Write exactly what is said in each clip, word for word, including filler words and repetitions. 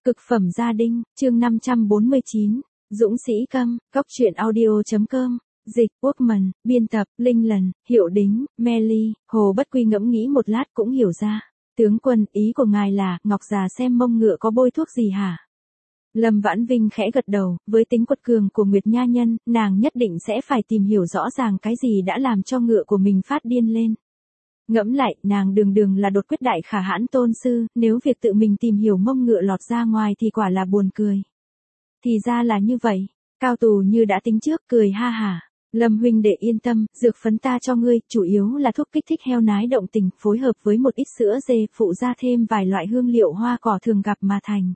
Cực phẩm gia đình, chương năm trăm bốn mươi chín, Dũng sĩ câm, cóc truyện audio.com, dịch, Workman, biên tập, Linh Lần, hiệu đính, Melly, Hồ Bất Quy ngẫm nghĩ một lát cũng hiểu ra. Tướng quân, ý của ngài là, Ngọc già xem mông ngựa có bôi thuốc gì hả? Lâm Vãn Vinh khẽ gật đầu, với tính quật cường của Nguyệt Nha Nhân, nàng nhất định sẽ phải tìm hiểu rõ ràng cái gì đã làm cho ngựa của mình phát điên lên. Ngẫm lại, nàng đường đường là đột quyết đại khả hãn tôn sư, nếu việc tự mình tìm hiểu mông ngựa lọt ra ngoài thì quả là buồn cười. Thì ra là như vậy, Cao Tù như đã tính trước, cười ha hả. Lâm huynh đệ yên tâm, dược phấn ta cho ngươi, chủ yếu là thuốc kích thích heo nái động tình, phối hợp với một ít sữa dê, phụ ra thêm vài loại hương liệu hoa cỏ thường gặp mà thành.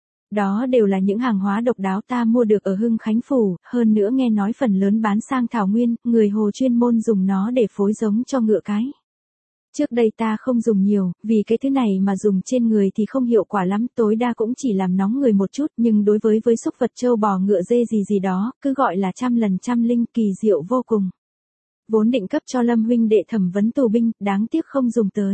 Đó đều là những hàng hóa độc đáo ta mua được ở Hưng Khánh Phủ, hơn nữa nghe nói phần lớn bán sang Thảo Nguyên, người Hồ chuyên môn dùng nó để phối giống cho ngựa cái. Trước đây ta không dùng nhiều, vì cái thứ này mà dùng trên người thì không hiệu quả lắm, tối đa cũng chỉ làm nóng người một chút, nhưng đối với với súc vật trâu bò ngựa dê gì gì đó, cứ gọi là trăm lần trăm linh, kỳ diệu vô cùng. Vốn định cấp cho Lâm huynh đệ thẩm vấn tù binh, đáng tiếc không dùng tới.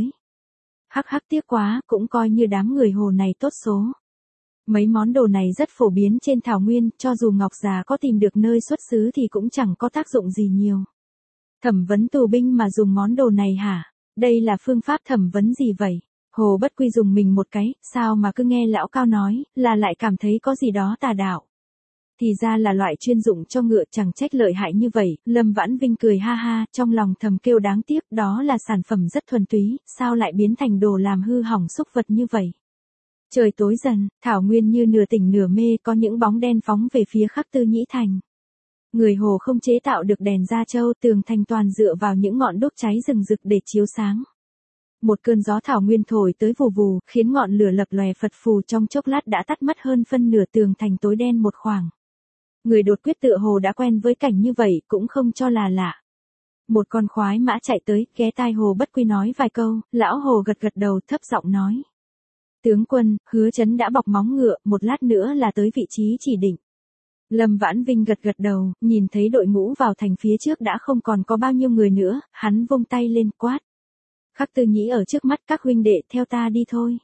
Hắc hắc tiếc quá, cũng coi như đám người Hồ này tốt số. Mấy món đồ này rất phổ biến trên Thảo Nguyên, cho dù Ngọc già có tìm được nơi xuất xứ thì cũng chẳng có tác dụng gì nhiều. Thẩm vấn tù binh mà dùng món đồ này hả? Đây là phương pháp thẩm vấn gì vậy? Hồ Bất Quy dùng mình một cái, sao mà cứ nghe lão Cao nói, là lại cảm thấy có gì đó tà đạo. Thì ra là loại chuyên dụng cho ngựa, chẳng trách lợi hại như vậy. Lâm Vãn Vinh cười ha ha, trong lòng thầm kêu đáng tiếc, đó là sản phẩm rất thuần túy, sao lại biến thành đồ làm hư hỏng súc vật như vậy. Trời tối dần, Thảo Nguyên như nửa tỉnh nửa mê, có những bóng đen phóng về phía Khắc Tư Nhĩ Thành. Người Hồ không chế tạo được đèn gia châu, tường thành toàn dựa vào những ngọn đốt cháy rừng rực để chiếu sáng. Một cơn gió Thảo Nguyên thổi tới vù vù, khiến ngọn lửa lập lòe phật phù, trong chốc lát đã tắt mất hơn phân nửa tường thành tối đen một khoảng. Người đột quyết tựa hồ đã quen với cảnh như vậy, cũng không cho là lạ. Một con khoái mã chạy tới, ghé tai Hồ Bất Quy nói vài câu, lão Hồ gật gật đầu, thấp giọng nói. Tướng quân, Hứa Chấn đã bọc móng ngựa, một lát nữa là tới vị trí chỉ định. Lâm Vãn Vinh gật gật đầu, nhìn thấy đội ngũ vào thành phía trước đã không còn có bao nhiêu người nữa, hắn vung tay lên quát. Khắc Tư Nhĩ ở trước mắt, các huynh đệ theo ta đi thôi.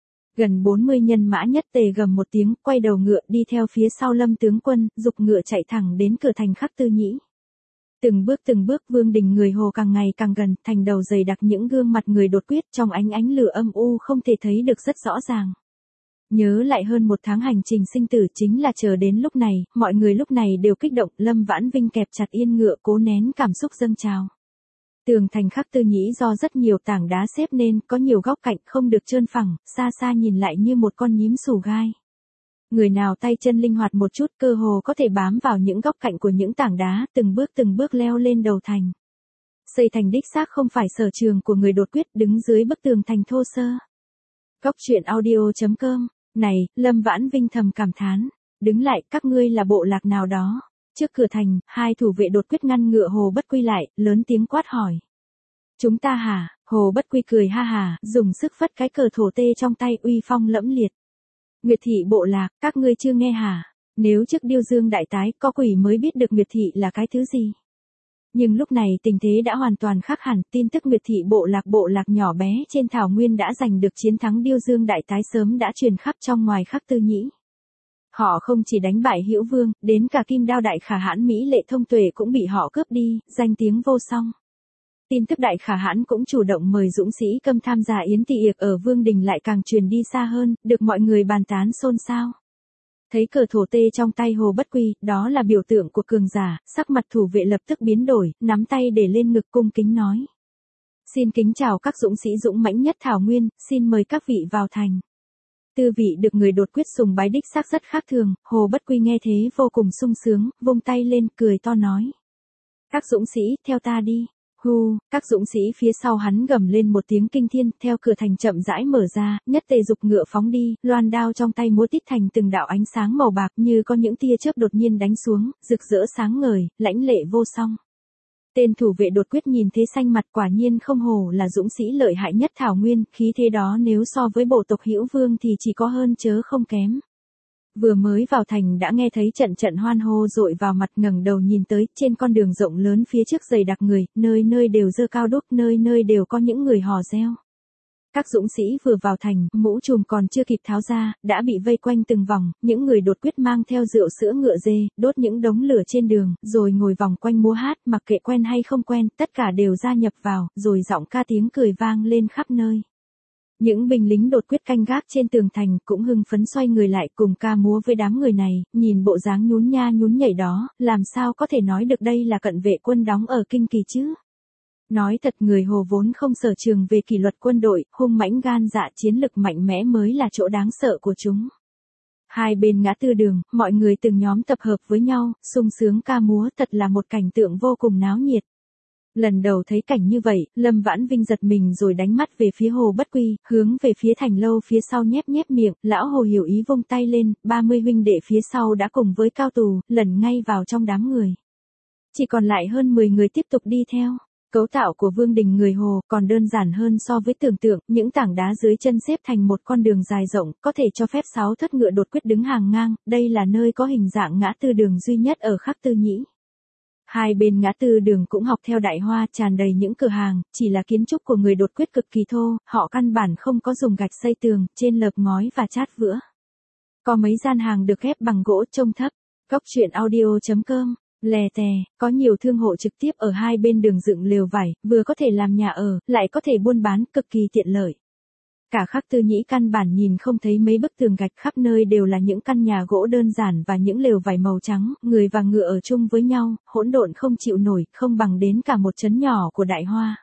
Gần bốn mươi nhân mã nhất tề gầm một tiếng, quay đầu ngựa đi theo phía sau Lâm tướng quân, giục ngựa chạy thẳng đến cửa thành Khắc Tư Nhĩ. Từng bước từng bước vương đình người Hồ càng ngày càng gần, thành đầu dày đặc những gương mặt người đột quyết trong ánh ánh lửa âm u không thể thấy được rất rõ ràng. Nhớ lại hơn một tháng hành trình sinh tử chính là chờ đến lúc này, mọi người lúc này đều kích động, Lâm Vãn Vinh kẹp chặt yên ngựa cố nén cảm xúc dâng trào. Tường thành Khắc Tư Nhĩ do rất nhiều tảng đá xếp nên, có nhiều góc cạnh không được trơn phẳng, xa xa nhìn lại như một con nhím xù gai. Người nào tay chân linh hoạt một chút cơ hồ có thể bám vào những góc cạnh của những tảng đá, từng bước từng bước leo lên đầu thành. Xây thành đích xác không phải sở trường của người đột quyết, đứng dưới bức tường thành thô sơ. Cóc truyện audio.com. Này, Lâm Vãn Vinh thầm cảm thán, đứng lại, các ngươi là bộ lạc nào đó. Trước cửa thành, hai thủ vệ đột quyết ngăn ngựa Hồ Bất Quy lại, lớn tiếng quát hỏi. Chúng ta hả? Hồ Bất Quy cười ha hà, dùng sức phất cái cờ thổ tê trong tay, uy phong lẫm liệt. Nguyệt thị bộ lạc, các ngươi chưa nghe hả? Nếu trước Điêu Dương đại tái, có quỷ mới biết được Nguyệt thị là cái thứ gì. Nhưng lúc này tình thế đã hoàn toàn khác hẳn, tin tức Nguyệt thị bộ lạc bộ lạc nhỏ bé trên Thảo Nguyên đã giành được chiến thắng Điêu Dương đại tái sớm đã truyền khắp trong ngoài Khắc Tư Nhĩ. Họ không chỉ đánh bại Hữu Vương, đến cả Kim Đao đại khả hãn Mỹ Lệ Thông Tuệ cũng bị họ cướp đi, danh tiếng vô song. Tin tức đại khả hãn cũng chủ động mời Dũng sĩ Câm tham gia yến tiệc ở Vương đình lại càng truyền đi xa hơn, được mọi người bàn tán xôn xao. Thấy cờ thổ tê trong tay Hồ Bất Quy, đó là biểu tượng của cường giả, sắc mặt thủ vệ lập tức biến đổi, nắm tay để lên ngực cung kính nói. Xin kính chào các dũng sĩ dũng mãnh nhất Thảo Nguyên, xin mời các vị vào thành. Tư vị được người đột quyết sùng bái đích xác rất khác thường, Hồ Bất Quy nghe thế vô cùng sung sướng, vung tay lên, cười to nói. Các dũng sĩ, theo ta đi. Hu, các dũng sĩ phía sau hắn gầm lên một tiếng kinh thiên, theo cửa thành chậm rãi mở ra, nhất tề dục ngựa phóng đi, loan đao trong tay múa tít thành từng đạo ánh sáng màu bạc như có những tia chớp đột nhiên đánh xuống, rực rỡ sáng ngời, lãnh lệ vô song. Tên thủ vệ đột quyết nhìn thế xanh mặt, quả nhiên không hổ là dũng sĩ lợi hại nhất Thảo Nguyên, khí thế đó nếu so với bộ tộc Hữu Vương thì chỉ có hơn chớ không kém. Vừa mới vào thành đã nghe thấy trận trận hoan hô dội vào mặt, ngẩng đầu nhìn tới, trên con đường rộng lớn phía trước dày đặc người, nơi nơi đều giơ cao đúc, nơi nơi đều có những người hò reo. Các dũng sĩ vừa vào thành, mũ trùm còn chưa kịp tháo ra, đã bị vây quanh từng vòng, những người đột quyết mang theo rượu sữa ngựa dê, đốt những đống lửa trên đường, rồi ngồi vòng quanh múa hát, mặc kệ quen hay không quen, tất cả đều gia nhập vào, rồi giọng ca tiếng cười vang lên khắp nơi. Những binh lính đột quyết canh gác trên tường thành cũng hưng phấn xoay người lại cùng ca múa với đám người này, nhìn bộ dáng nhún nha nhún nhảy đó, làm sao có thể nói được đây là cận vệ quân đóng ở Kinh Kỳ chứ? Nói thật, người Hồ vốn không sở trường về kỷ luật quân đội, hung mãnh gan dạ, chiến lực mạnh mẽ mới là chỗ đáng sợ của chúng. Hai bên ngã tư đường, mọi người từng nhóm tập hợp với nhau, sung sướng ca múa, thật là một cảnh tượng vô cùng náo nhiệt. Lần đầu thấy cảnh như vậy, Lâm Vãn Vinh giật mình rồi đánh mắt về phía Hồ Bất Quy, hướng về phía thành lâu phía sau nhép nhép miệng, lão Hồ hiểu ý vung tay lên, ba mươi huynh đệ phía sau đã cùng với cao tù, lần ngay vào trong đám người. Chỉ còn lại hơn mười người tiếp tục đi theo. Cấu tạo của vương đình người Hồ còn đơn giản hơn so với tưởng tượng, những tảng đá dưới chân xếp thành một con đường dài rộng, có thể cho phép sáu thất ngựa đột quyết đứng hàng ngang, đây là nơi có hình dạng ngã tư đường duy nhất ở Khắc Tư Nhĩ. Hai bên ngã tư đường cũng học theo Đại Hoa, tràn đầy những cửa hàng, chỉ là kiến trúc của người đột quyết cực kỳ thô, họ căn bản không có dùng gạch xây tường, trên lợp ngói và chát vữa. Có mấy gian hàng được ghép bằng gỗ trông thấp. Cóc truyện audio chấm com Lè tè, có nhiều thương hộ trực tiếp ở hai bên đường dựng lều vải, vừa có thể làm nhà ở, lại có thể buôn bán, cực kỳ tiện lợi. Cả Khắc Tư Nhĩ căn bản nhìn không thấy mấy bức tường gạch, khắp nơi đều là những căn nhà gỗ đơn giản và những lều vải màu trắng, người và ngựa ở chung với nhau, hỗn độn không chịu nổi, không bằng đến cả một trấn nhỏ của Đại Hoa.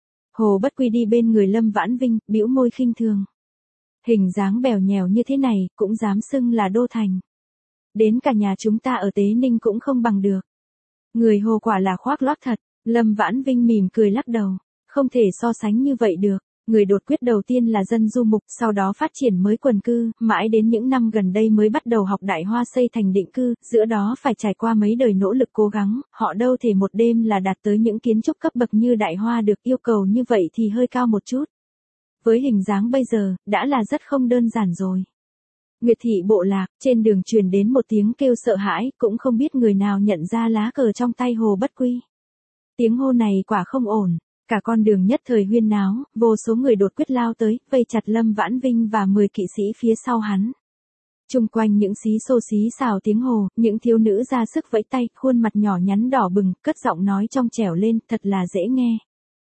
Hồ Bất Quy đi bên người Lâm Vãn Vinh, bĩu môi khinh thường. Hình dáng bèo nhèo như thế này, cũng dám xưng là đô thành. Đến cả nhà chúng ta ở Tế Ninh cũng không bằng được. Người Hồ quả là khoác lác thật. Lâm Vãn Vinh mỉm cười lắc đầu. Không thể so sánh như vậy được. Người đột quyết đầu tiên là dân du mục, sau đó phát triển mới quần cư, mãi đến những năm gần đây mới bắt đầu học Đại Hoa xây thành định cư, giữa đó phải trải qua mấy đời nỗ lực cố gắng, họ đâu thể một đêm là đạt tới những kiến trúc cấp bậc như Đại Hoa được, yêu cầu như vậy thì hơi cao một chút. Với hình dáng bây giờ, đã là rất không đơn giản rồi. Nguyệt thị bộ lạc, trên đường truyền đến một tiếng kêu sợ hãi, cũng không biết người nào nhận ra lá cờ trong tay Hồ Bất Quy. Tiếng hô này quả không ổn. Cả con đường nhất thời huyên náo, vô số người đột quyết lao tới, vây chặt Lâm Vãn Vinh và mười kỵ sĩ phía sau hắn. Chung quanh những xí xô xí xào tiếng hồ, những thiếu nữ ra sức vẫy tay, khuôn mặt nhỏ nhắn đỏ bừng, cất giọng nói trong trẻo lên, thật là dễ nghe.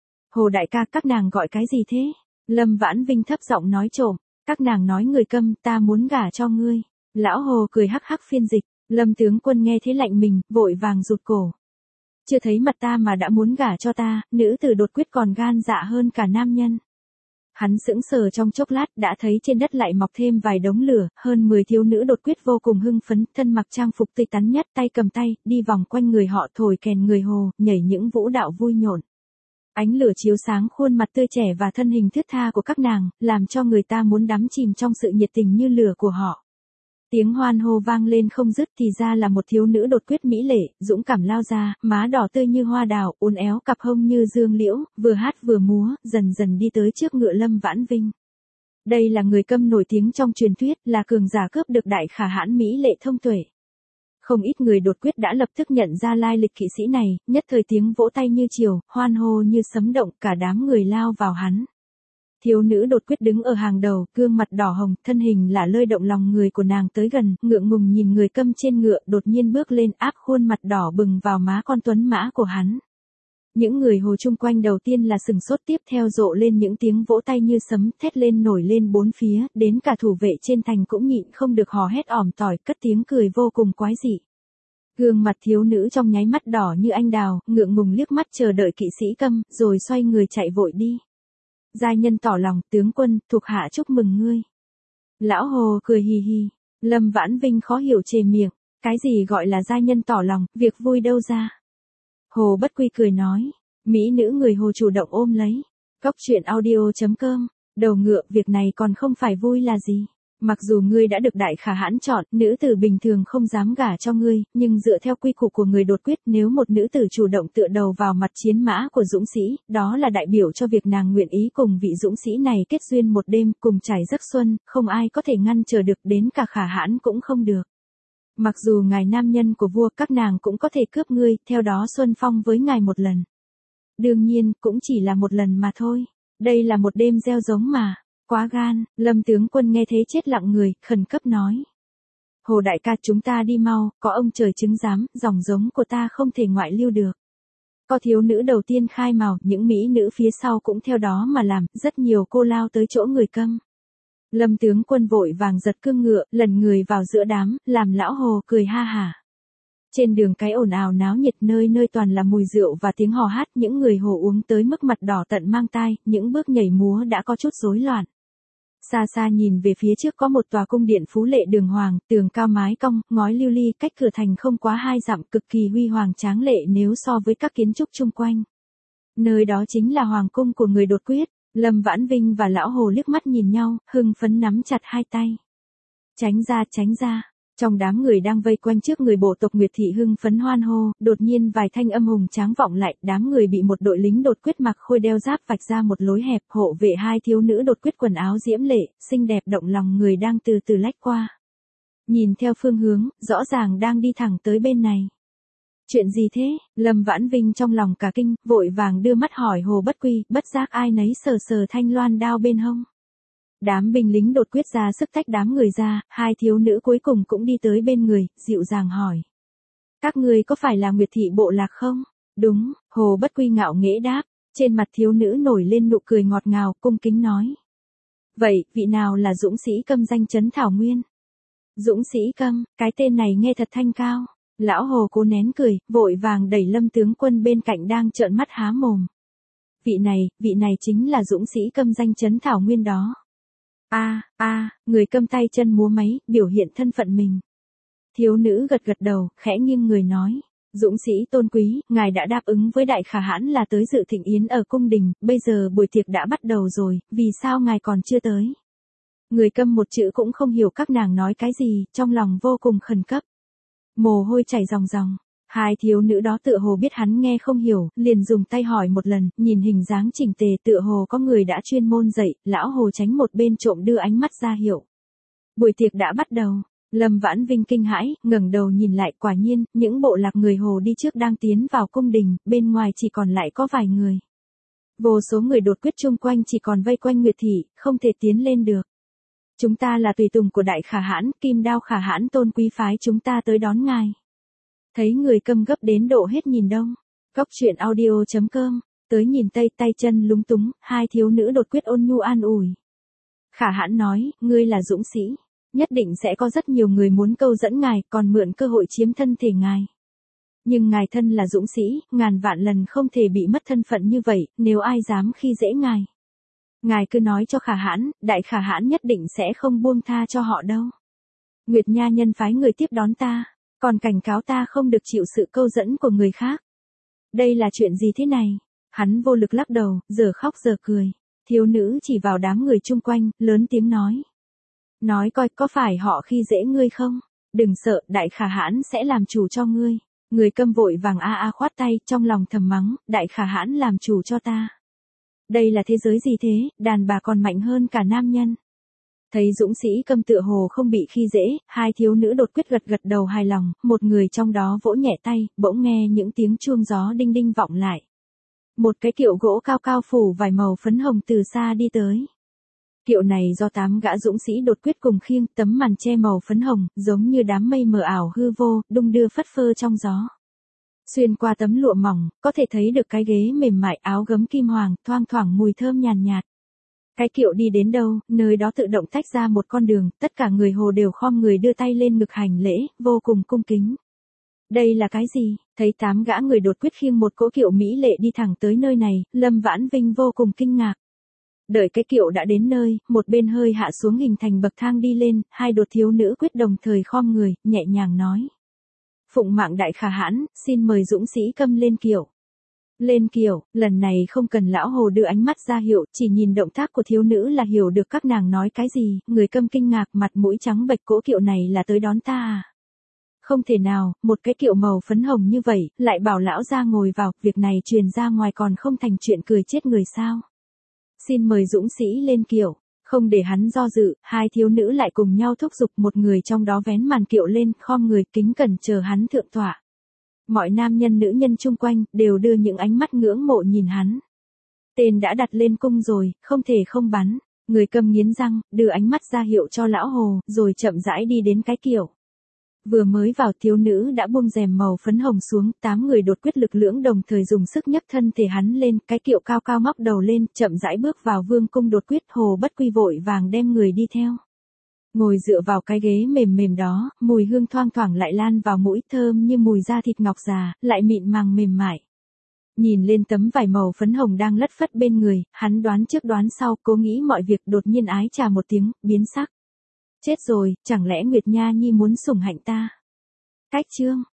Hồ đại ca, các nàng gọi cái gì thế? Lâm Vãn Vinh thấp giọng nói trộm, các nàng nói người câm, ta muốn gả cho ngươi. Lão Hồ cười hắc hắc phiên dịch, Lâm tướng quân nghe thế lạnh mình, vội vàng rụt cổ. Chưa thấy mặt ta mà đã muốn gả cho ta, nữ tử đột quyết còn gan dạ hơn cả nam nhân. Hắn sững sờ trong chốc lát, đã thấy trên đất lại mọc thêm vài đống lửa, hơn mười thiếu nữ đột quyết vô cùng hưng phấn, thân mặc trang phục tươi tắn nhất, tay cầm tay, đi vòng quanh người họ thổi kèn người Hồ, nhảy những vũ đạo vui nhộn. Ánh lửa chiếu sáng khuôn mặt tươi trẻ và thân hình thướt tha của các nàng, làm cho người ta muốn đắm chìm trong sự nhiệt tình như lửa của họ. Tiếng hoan hô vang lên không dứt, thì ra là một thiếu nữ đột quyết mỹ lệ, dũng cảm lao ra, má đỏ tươi như hoa đào, uốn éo cặp hông như dương liễu, vừa hát vừa múa, dần dần đi tới trước ngựa Lâm Vãn Vinh. Đây là người câm nổi tiếng trong truyền thuyết, là cường giả cướp được đại khả hãn mỹ lệ thông tuệ. Không ít người đột quyết đã lập tức nhận ra lai lịch kỵ sĩ này, nhất thời tiếng vỗ tay như chiều, hoan hô như sấm động, cả đám người lao vào hắn. Thiếu nữ đột quyết đứng ở hàng đầu, gương mặt đỏ hồng, thân hình lả lơi động lòng người của nàng tới gần, ngượng ngùng nhìn người câm trên ngựa, đột nhiên bước lên áp khuôn mặt đỏ bừng vào má con tuấn mã của hắn. Những người Hồ chung quanh đầu tiên là sừng sốt, tiếp theo rộ lên những tiếng vỗ tay như sấm, thét lên nổi lên bốn phía, đến cả thủ vệ trên thành cũng nhịn không được hò hét ỏm tỏi, cất tiếng cười vô cùng quái dị. Gương mặt thiếu nữ trong nháy mắt đỏ như anh đào, ngượng ngùng liếc mắt chờ đợi kỵ sĩ câm, rồi xoay người chạy vội đi. Giai nhân tỏ lòng, tướng quân, thuộc hạ chúc mừng ngươi. Lão Hồ cười hì hì. Lâm Vãn Vinh khó hiểu chề miệng, cái gì gọi là giai nhân tỏ lòng, việc vui đâu ra. Hồ Bất Quy cười nói, mỹ nữ người Hồ chủ động ôm lấy. Cóc truyện audio chấm com, đầu ngựa, việc này còn không phải vui là gì. Mặc dù ngươi đã được đại khả hãn chọn, nữ tử bình thường không dám gả cho ngươi, nhưng dựa theo quy củ của người đột quyết, nếu một nữ tử chủ động tựa đầu vào mặt chiến mã của dũng sĩ, đó là đại biểu cho việc nàng nguyện ý cùng vị dũng sĩ này kết duyên một đêm, cùng trải giấc xuân, không ai có thể ngăn trở được, đến cả khả hãn cũng không được. Mặc dù ngài nam nhân của vua, các nàng cũng có thể cướp ngươi, theo đó xuân phong với ngài một lần. Đương nhiên, cũng chỉ là một lần mà thôi. Đây là một đêm gieo giống mà. Quá gan, Lâm tướng quân nghe thế chết lặng người, khẩn cấp nói. Hồ đại ca chúng ta đi mau, có ông trời chứng giám, dòng giống của ta không thể ngoại lưu được. Có thiếu nữ đầu tiên khai mào, những mỹ nữ phía sau cũng theo đó mà làm, rất nhiều cô lao tới chỗ người Câm. Lâm tướng quân vội vàng giật cương ngựa, lần người vào giữa đám, làm lão Hồ cười ha hả. Trên đường cái ồn ào náo nhiệt, nơi nơi toàn là mùi rượu và tiếng hò hát, những người Hồ uống tới mức mặt đỏ tận mang tai, những bước nhảy múa đã có chút rối loạn. Xa xa nhìn về phía trước có một tòa cung điện phú lệ đường hoàng, tường cao mái cong, ngói lưu ly, cách cửa thành không quá hai dặm, cực kỳ huy hoàng tráng lệ nếu so với các kiến trúc chung quanh. Nơi đó chính là hoàng cung của người đột quyết. Lâm Vãn Vinh và lão Hồ liếc mắt nhìn nhau, hưng phấn nắm chặt hai tay. Tránh ra, tránh ra. Trong đám người đang vây quanh trước người bộ tộc Nguyệt Thị hưng phấn hoan hô, đột nhiên vài thanh âm hùng tráng vọng lại, đám người bị một đội lính đột quyết mặc khôi đeo giáp vạch ra một lối hẹp, hộ vệ hai thiếu nữ đột quyết quần áo diễm lệ, xinh đẹp động lòng người đang từ từ lách qua. Nhìn theo phương hướng, rõ ràng đang đi thẳng tới bên này. Chuyện gì thế? Lâm Vãn Vinh trong lòng cả kinh, vội vàng đưa mắt hỏi Hồ Bất Quy, bất giác ai nấy sờ sờ thanh loan đao bên hông. Đám binh lính đột quyết ra sức tách đám người ra, hai thiếu nữ cuối cùng cũng đi tới bên người, dịu dàng hỏi. Các người có phải là Nguyệt Thị bộ lạc không? Đúng, Hồ Bất Quy ngạo nghễ đáp, trên mặt thiếu nữ nổi lên nụ cười ngọt ngào, cung kính nói. Vậy, vị nào là dũng sĩ Câm danh chấn Thảo Nguyên? Dũng sĩ Câm, cái tên này nghe thật thanh cao. Lão Hồ cố nén cười, vội vàng đẩy Lâm tướng quân bên cạnh đang trợn mắt há mồm. Vị này, vị này chính là dũng sĩ Câm danh chấn Thảo Nguyên đó. A, a, người Câm tay chân múa máy, biểu hiện thân phận mình. Thiếu nữ gật gật đầu, khẽ nghiêng người nói. Dũng sĩ tôn quý, ngài đã đáp ứng với đại khả hãn là tới dự thịnh yến ở cung đình, bây giờ buổi tiệc đã bắt đầu rồi, vì sao ngài còn chưa tới? Người Câm một chữ cũng không hiểu các nàng nói cái gì, trong lòng vô cùng khẩn cấp. Mồ hôi chảy ròng ròng. Hai thiếu nữ đó tựa hồ biết hắn nghe không hiểu, liền dùng tay hỏi một lần, nhìn hình dáng chỉnh tề tựa hồ có người đã chuyên môn dạy, lão Hồ tránh một bên trộm đưa ánh mắt ra hiệu. Buổi tiệc đã bắt đầu. Lâm Vãn Vinh kinh hãi, ngẩng đầu nhìn lại, quả nhiên, những bộ lạc người Hồ đi trước đang tiến vào cung đình, bên ngoài chỉ còn lại có vài người. Vô số người đột quyết chung quanh chỉ còn vây quanh Nguyệt Thị, không thể tiến lên được. Chúng ta là tùy tùng của đại khả hãn, Kim Đao khả hãn tôn quý phái chúng ta tới đón ngài. Thấy người Câm gấp đến độ hết nhìn đông. Góc truyện audio chấm com, tới nhìn tây, tay chân lúng túng, hai thiếu nữ đột quyết ôn nhu an ủi. Khả hãn nói, ngươi là dũng sĩ, nhất định sẽ có rất nhiều người muốn câu dẫn ngài, còn mượn cơ hội chiếm thân thể ngài. Nhưng ngài thân là dũng sĩ, ngàn vạn lần không thể bị mất thân phận như vậy, nếu ai dám khi dễ ngài. Ngài cứ nói cho khả hãn, đại khả hãn nhất định sẽ không buông tha cho họ đâu. Nguyệt Nha nhân phái người tiếp đón ta, còn cảnh cáo ta không được chịu sự câu dẫn của người khác. Đây là chuyện gì thế này? Hắn vô lực lắc đầu, giờ khóc giờ cười. Thiếu nữ chỉ vào đám người chung quanh, lớn tiếng nói. Nói coi có phải họ khi dễ ngươi không? Đừng sợ, đại khả hãn sẽ làm chủ cho ngươi. Người Câm vội vàng a a khoát tay, trong lòng thầm mắng, đại khả hãn làm chủ cho ta. Đây là thế giới gì thế, đàn bà còn mạnh hơn cả nam nhân. Thấy dũng sĩ Câm tựa hồ không bị khi dễ, hai thiếu nữ đột quyết gật gật đầu hài lòng, một người trong đó vỗ nhẹ tay, bỗng nghe những tiếng chuông gió đinh đinh vọng lại. Một cái kiệu gỗ cao cao phủ vài màu phấn hồng từ xa đi tới. Kiệu này do tám gã dũng sĩ đột quyết cùng khiêng, tấm màn che màu phấn hồng, giống như đám mây mờ ảo hư vô, đung đưa phất phơ trong gió. Xuyên qua tấm lụa mỏng, có thể thấy được cái ghế mềm mại, áo gấm kim hoàng, thoang thoảng mùi thơm nhàn nhạt, nhạt. Cái kiệu đi đến đâu, nơi đó tự động tách ra một con đường, tất cả người Hồ đều khom người đưa tay lên ngực hành lễ, vô cùng cung kính. Đây là cái gì? Thấy tám gã người đột quyết khiêng một cỗ kiệu mỹ lệ đi thẳng tới nơi này, Lâm Vãn Vinh vô cùng kinh ngạc. Đợi cái kiệu đã đến nơi, một bên hơi hạ xuống hình thành bậc thang đi lên, hai đột thiếu nữ quyết đồng thời khom người, nhẹ nhàng nói. Phụng mạng đại khả hãn, xin mời dũng sĩ Câm lên kiệu. Lên kiệu, lần này không cần lão Hồ đưa ánh mắt ra hiệu, chỉ nhìn động tác của thiếu nữ là hiểu được các nàng nói cái gì, người Câm kinh ngạc, mặt mũi trắng bệch, cỗ kiệu này là tới đón ta à? Không thể nào, một cái kiệu màu phấn hồng như vậy, lại bảo lão ra ngồi vào, việc này truyền ra ngoài còn không thành chuyện cười chết người sao? Xin mời dũng sĩ lên kiệu. Không để hắn do dự, hai thiếu nữ lại cùng nhau thúc giục, một người trong đó vén màn kiệu lên, khom người kính cẩn chờ hắn thượng tọa. Mọi nam nhân nữ nhân chung quanh, đều đưa những ánh mắt ngưỡng mộ nhìn hắn. Tên đã đặt lên cung rồi, không thể không bắn. Người cầm nghiến răng, đưa ánh mắt ra hiệu cho lão Hồ, rồi chậm rãi đi đến cái kiệu. Vừa mới vào thiếu nữ đã buông rèm màu phấn hồng xuống, tám người đột quyết lực lưỡng đồng thời dùng sức nhấc thân thể hắn lên, cái kiệu cao cao ngóc đầu lên, chậm rãi bước vào vương cung đột quyết. Hồ Bất Quy vội vàng đem người đi theo. Ngồi dựa vào cái ghế mềm mềm đó, mùi hương thoang thoảng lại lan vào mũi, thơm như mùi da thịt ngọc già, lại mịn màng mềm mại. Nhìn lên tấm vải màu phấn hồng đang lất phất bên người, hắn đoán trước đoán sau, cố nghĩ mọi việc, đột nhiên ái chà một tiếng, biến sắc. Chết rồi, chẳng lẽ Nguyệt Nha Nhi muốn sủng hạnh ta? Cách chương